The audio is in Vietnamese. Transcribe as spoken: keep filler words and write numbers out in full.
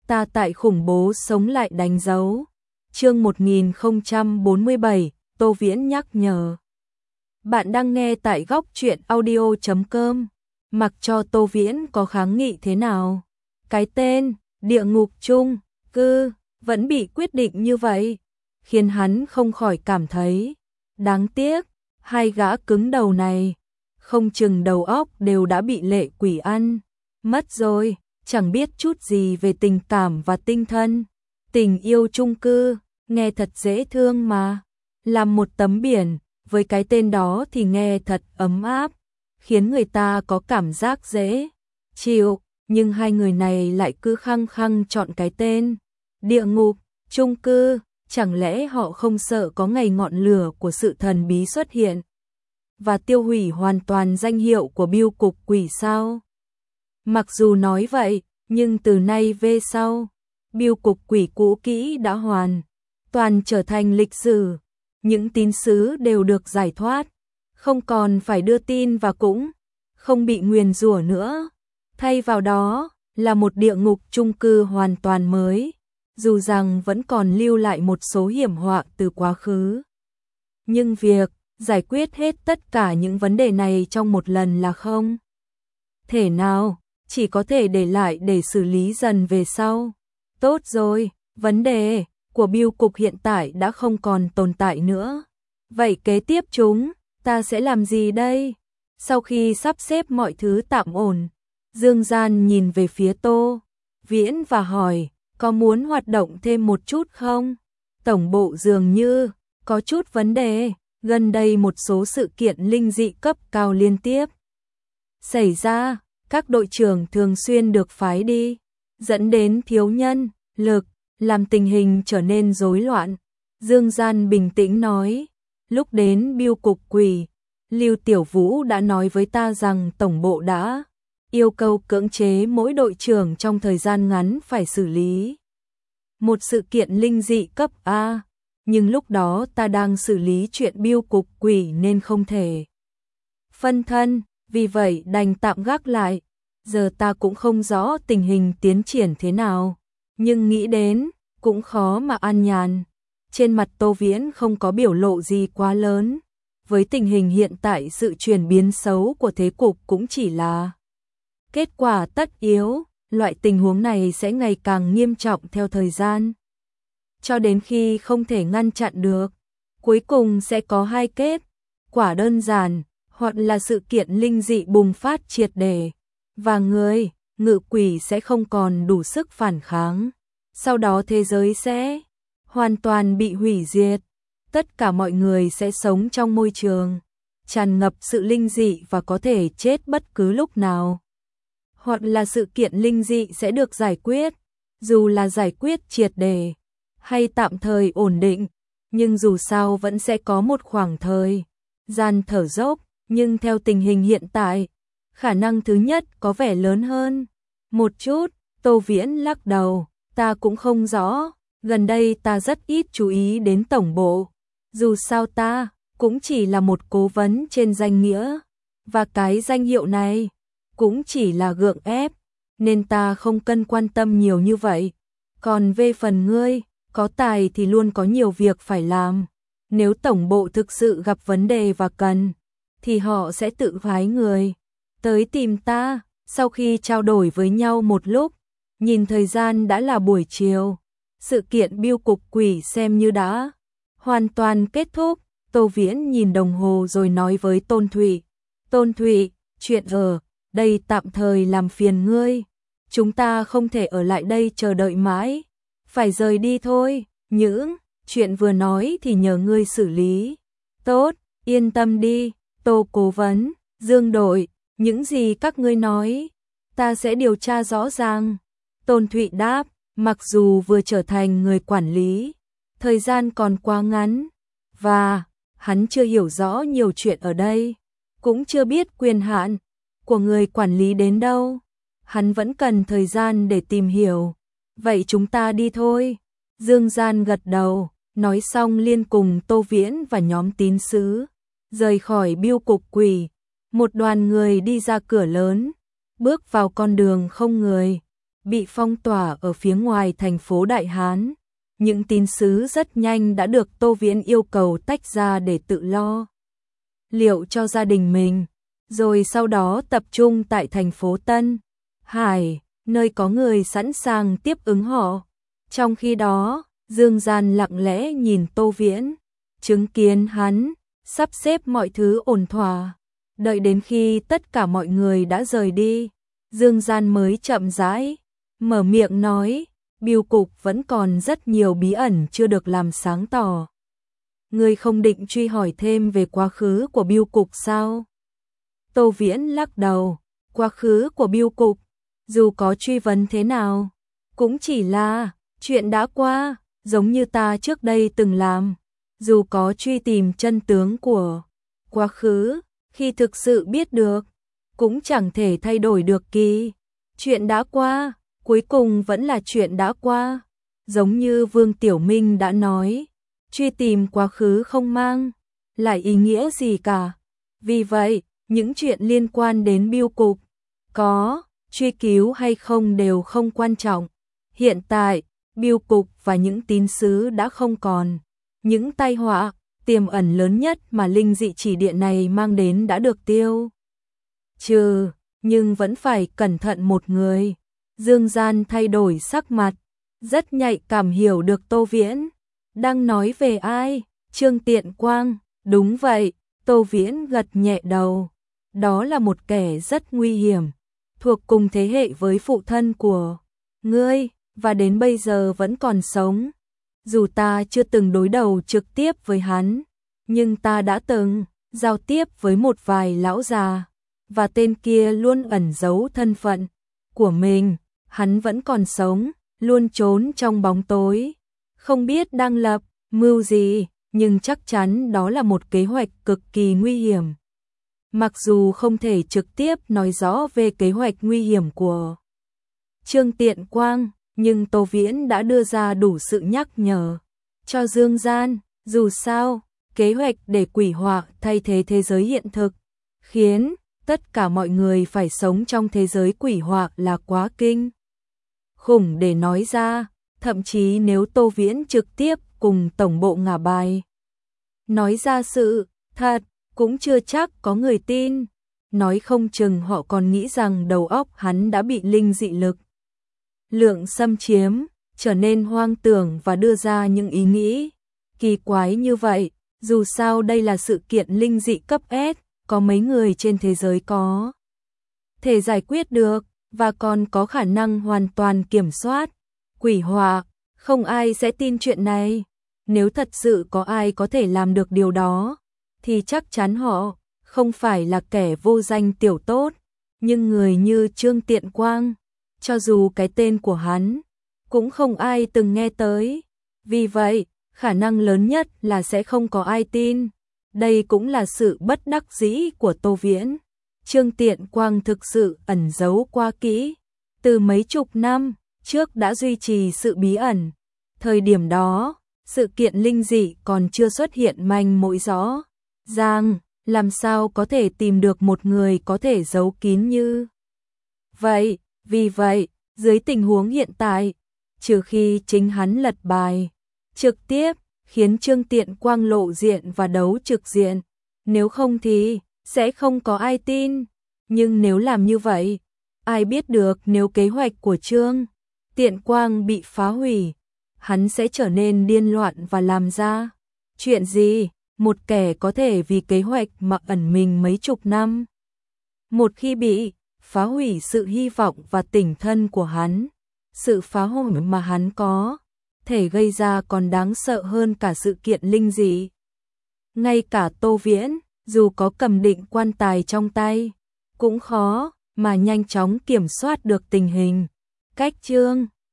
ta tại khủng bố sống lại đánh dấu. Chương một nghìn không trăm bốn mươi bảy, Tô Viễn nhắc nhở. Bạn đang nghe tại góc truyện audio chấm com. Mặc cho Tô Viễn có kháng nghị thế nào, cái tên địa ngục chung cư vẫn bị quyết định như vậy, khiến hắn không khỏi cảm thấy đáng tiếc. Hai gã cứng đầu này, không chừng đầu óc đều đã bị lệ quỷ ăn mất rồi, chẳng biết chút gì về tình cảm và tinh thân. Tình yêu chung cư, nghe thật dễ thương mà. Làm một tấm biển, với cái tên đó thì nghe thật ấm áp, khiến người ta có cảm giác dễ chịu, nhưng hai người này lại cứ khăng khăng chọn cái tên địa ngục chung cư. Chẳng lẽ họ không sợ có ngày ngọn lửa của sự thần bí xuất hiện và tiêu hủy hoàn toàn danh hiệu của bưu cục quỷ sao? Mặc dù nói vậy, nhưng từ nay về sau, bưu cục quỷ cũ kỹ đã hoàn toàn trở thành lịch sử. Những tín sứ đều được giải thoát, không còn phải đưa tin và cũng không bị nguyền rủa nữa. Thay vào đó là một địa ngục chung cư hoàn toàn mới, dù rằng vẫn còn lưu lại một số hiểm họa từ quá khứ. Nhưng việc giải quyết hết tất cả những vấn đề này trong một lần là không thể nào, chỉ có thể để lại để xử lý dần về sau. Tốt rồi, vấn đề của bưu cục hiện tại đã không còn tồn tại nữa. Vậy kế tiếp chúng ta sẽ làm gì đây? Sau khi sắp xếp mọi thứ tạm ổn, Dương Gian nhìn về phía Tô Viễn và hỏi, có muốn hoạt động thêm một chút không? Tổng bộ dường như có chút vấn đề, gần đây một số sự kiện linh dị cấp cao liên tiếp xảy ra, các đội trưởng thường xuyên được phái đi, dẫn đến thiếu nhân lực, làm tình hình trở nên rối loạn. Dương Gian bình tĩnh nói, lúc đến bưu cục quỷ, Lưu Tiểu Vũ đã nói với ta rằng tổng bộ đã yêu cầu cưỡng chế mỗi đội trưởng trong thời gian ngắn phải xử lý một sự kiện linh dị cấp A, nhưng lúc đó ta đang xử lý chuyện bưu cục quỷ nên không thể phân thân, vì vậy đành tạm gác lại. Giờ ta cũng không rõ tình hình tiến triển thế nào, nhưng nghĩ đến cũng khó mà an nhàn. Trên mặt Tô Viễn không có biểu lộ gì quá lớn. Với tình hình hiện tại, sự chuyển biến xấu của thế cục cũng chỉ là kết quả tất yếu. Loại tình huống này sẽ ngày càng nghiêm trọng theo thời gian, cho đến khi không thể ngăn chặn được. Cuối cùng sẽ có hai kết quả đơn giản, hoặc là sự kiện linh dị bùng phát triệt để, và người ngự quỷ sẽ không còn đủ sức phản kháng. Sau đó thế giới sẽ hoàn toàn bị hủy diệt. Tất cả mọi người sẽ sống trong môi trường tràn ngập sự linh dị và có thể chết bất cứ lúc nào. Hoặc là sự kiện linh dị sẽ được giải quyết, dù là giải quyết triệt để hay tạm thời ổn định, nhưng dù sao vẫn sẽ có một khoảng thời gian thở dốc. Nhưng theo tình hình hiện tại, khả năng thứ nhất có vẻ lớn hơn một chút. Tô Viễn lắc đầu, ta cũng không rõ, gần đây ta rất ít chú ý đến tổng bộ, dù sao ta cũng chỉ là một cố vấn trên danh nghĩa, và cái danh hiệu này cũng chỉ là gượng ép, nên ta không cần quan tâm nhiều như vậy. Còn về phần ngươi, có tài thì luôn có nhiều việc phải làm. Nếu tổng bộ thực sự gặp vấn đề và cần, thì họ sẽ tự phái người tới tìm ta. Sau khi trao đổi với nhau một lúc, nhìn thời gian đã là buổi chiều, sự kiện bưu cục quỷ xem như đã hoàn toàn kết thúc. Tô Viễn nhìn đồng hồ rồi nói với Tôn Thụy, Tôn Thụy, chuyện ở đây tạm thời làm phiền ngươi, chúng ta không thể ở lại đây chờ đợi mãi, phải rời đi thôi. Những chuyện vừa nói thì nhờ ngươi xử lý. Tốt, yên tâm đi, Tô cố vấn, Dương đội, những gì các ngươi nói, ta sẽ điều tra rõ ràng. Tôn Thụy đáp, mặc dù vừa trở thành người quản lý, thời gian còn quá ngắn, và hắn chưa hiểu rõ nhiều chuyện ở đây, cũng chưa biết quyền hạn của người quản lý đến đâu. Hắn vẫn cần thời gian để tìm hiểu. Vậy chúng ta đi thôi. Dương Gian gật đầu, nói xong liên cùng Tô Viễn và nhóm tín sứ rời khỏi bưu cục quỷ. Một đoàn người đi ra cửa lớn, bước vào con đường không người. bị phong tỏa ở phía ngoài thành phố Đại Hán. Những tín sứ rất nhanh đã được Tô Viễn yêu cầu tách ra để tự lo liệu cho gia đình mình, rồi sau đó tập trung tại thành phố Tân Hải, nơi có người sẵn sàng tiếp ứng họ. Trong khi đó, Dương Gian lặng lẽ nhìn Tô Viễn, chứng kiến hắn sắp xếp mọi thứ ổn thỏa. Đợi đến khi tất cả mọi người đã rời đi, Dương Gian mới chậm rãi mở miệng nói, bưu cục vẫn còn rất nhiều bí ẩn chưa được làm sáng tỏ. Ngươi không định truy hỏi thêm về quá khứ của bưu cục sao? Tô Viễn lắc đầu, quá khứ của bưu cục, dù có truy vấn thế nào, cũng chỉ là chuyện đã qua, giống như ta trước đây từng làm. Dù có truy tìm chân tướng của quá khứ, khi thực sự biết được, cũng chẳng thể thay đổi được kỳ. Chuyện đã qua, cuối cùng vẫn là chuyện đã qua. Giống như Vương Tiểu Minh đã nói, truy tìm quá khứ không mang lại ý nghĩa gì cả. Vì vậy, những chuyện liên quan đến bưu cục, có truy cứu hay không đều không quan trọng. Hiện tại, bưu cục và những tín sứ đã không còn. Những tai họa tiềm ẩn lớn nhất mà linh dị chỉ điện này mang đến đã được tiêu trừ, nhưng vẫn phải cẩn thận một người. Dương Gian thay đổi sắc mặt, rất nhạy cảm hiểu được Tô Viễn đang nói về ai. Trương Tiện Quang, đúng vậy. Tô Viễn gật nhẹ đầu. Đó là một kẻ rất nguy hiểm, thuộc cùng thế hệ với phụ thân của ngươi, và đến bây giờ vẫn còn sống. Dù ta chưa từng đối đầu trực tiếp với hắn, nhưng ta đã từng giao tiếp với một vài lão già, và tên kia luôn ẩn giấu thân phận của mình. Hắn vẫn còn sống, luôn trốn trong bóng tối, không biết đang lập mưu gì, nhưng chắc chắn đó là một kế hoạch cực kỳ nguy hiểm. Mặc dù không thể trực tiếp nói rõ về kế hoạch nguy hiểm của Trương Tiện Quang, nhưng Tô Viễn đã đưa ra đủ sự nhắc nhở cho Dương Gian. Dù sao, kế hoạch để quỷ họa thay thế thế giới hiện thực, khiến tất cả mọi người phải sống trong thế giới quỷ họa là quá kinh khủng để nói ra. Thậm chí nếu Tô Viễn trực tiếp cùng tổng bộ ngả bài nói ra sự thật, cũng chưa chắc có người tin. Nói không chừng họ còn nghĩ rằng đầu óc hắn đã bị linh dị lực lượng xâm chiếm, trở nên hoang tưởng và đưa ra những ý nghĩ kỳ quái như vậy. Dù sao đây là sự kiện linh dị cấp S, có mấy người trên thế giới có thể giải quyết được, và còn có khả năng hoàn toàn kiểm soát quỷ họa. Không ai sẽ tin chuyện này. Nếu thật sự có ai có thể làm được điều đó, thì chắc chắn họ không phải là kẻ vô danh tiểu tốt. Nhưng người như Trương Tiện Quang, cho dù cái tên của hắn cũng không ai từng nghe tới. Vì vậy, khả năng lớn nhất là sẽ không có ai tin. Đây cũng là sự bất đắc dĩ của Tô Viễn. Trương Tiện Quang thực sự ẩn giấu quá kỹ, từ mấy chục năm trước đã duy trì sự bí ẩn. Thời điểm đó, sự kiện linh dị còn chưa xuất hiện manh mối rõ ràng, làm sao có thể tìm được một người có thể giấu kín như vậy. Vì vậy, dưới tình huống hiện tại, trừ khi chính hắn lật bài trực tiếp khiến Trương Tiện Quang lộ diện và đấu trực diện, nếu không thì sẽ không có ai tin. Nhưng nếu làm như vậy, ai biết được nếu kế hoạch của Trương Tiện Quang bị phá hủy, hắn sẽ trở nên điên loạn và làm ra chuyện gì. Một kẻ có thể vì kế hoạch mà ẩn mình mấy chục năm, một khi bị phá hủy sự hy vọng và tình thân của hắn, sự phá hủy mà hắn có thể gây ra còn đáng sợ hơn cả sự kiện linh dị. Ngay cả Tô Viễn, dù có cầm định quan tài trong tay, cũng khó mà nhanh chóng kiểm soát được tình hình. Cách Trương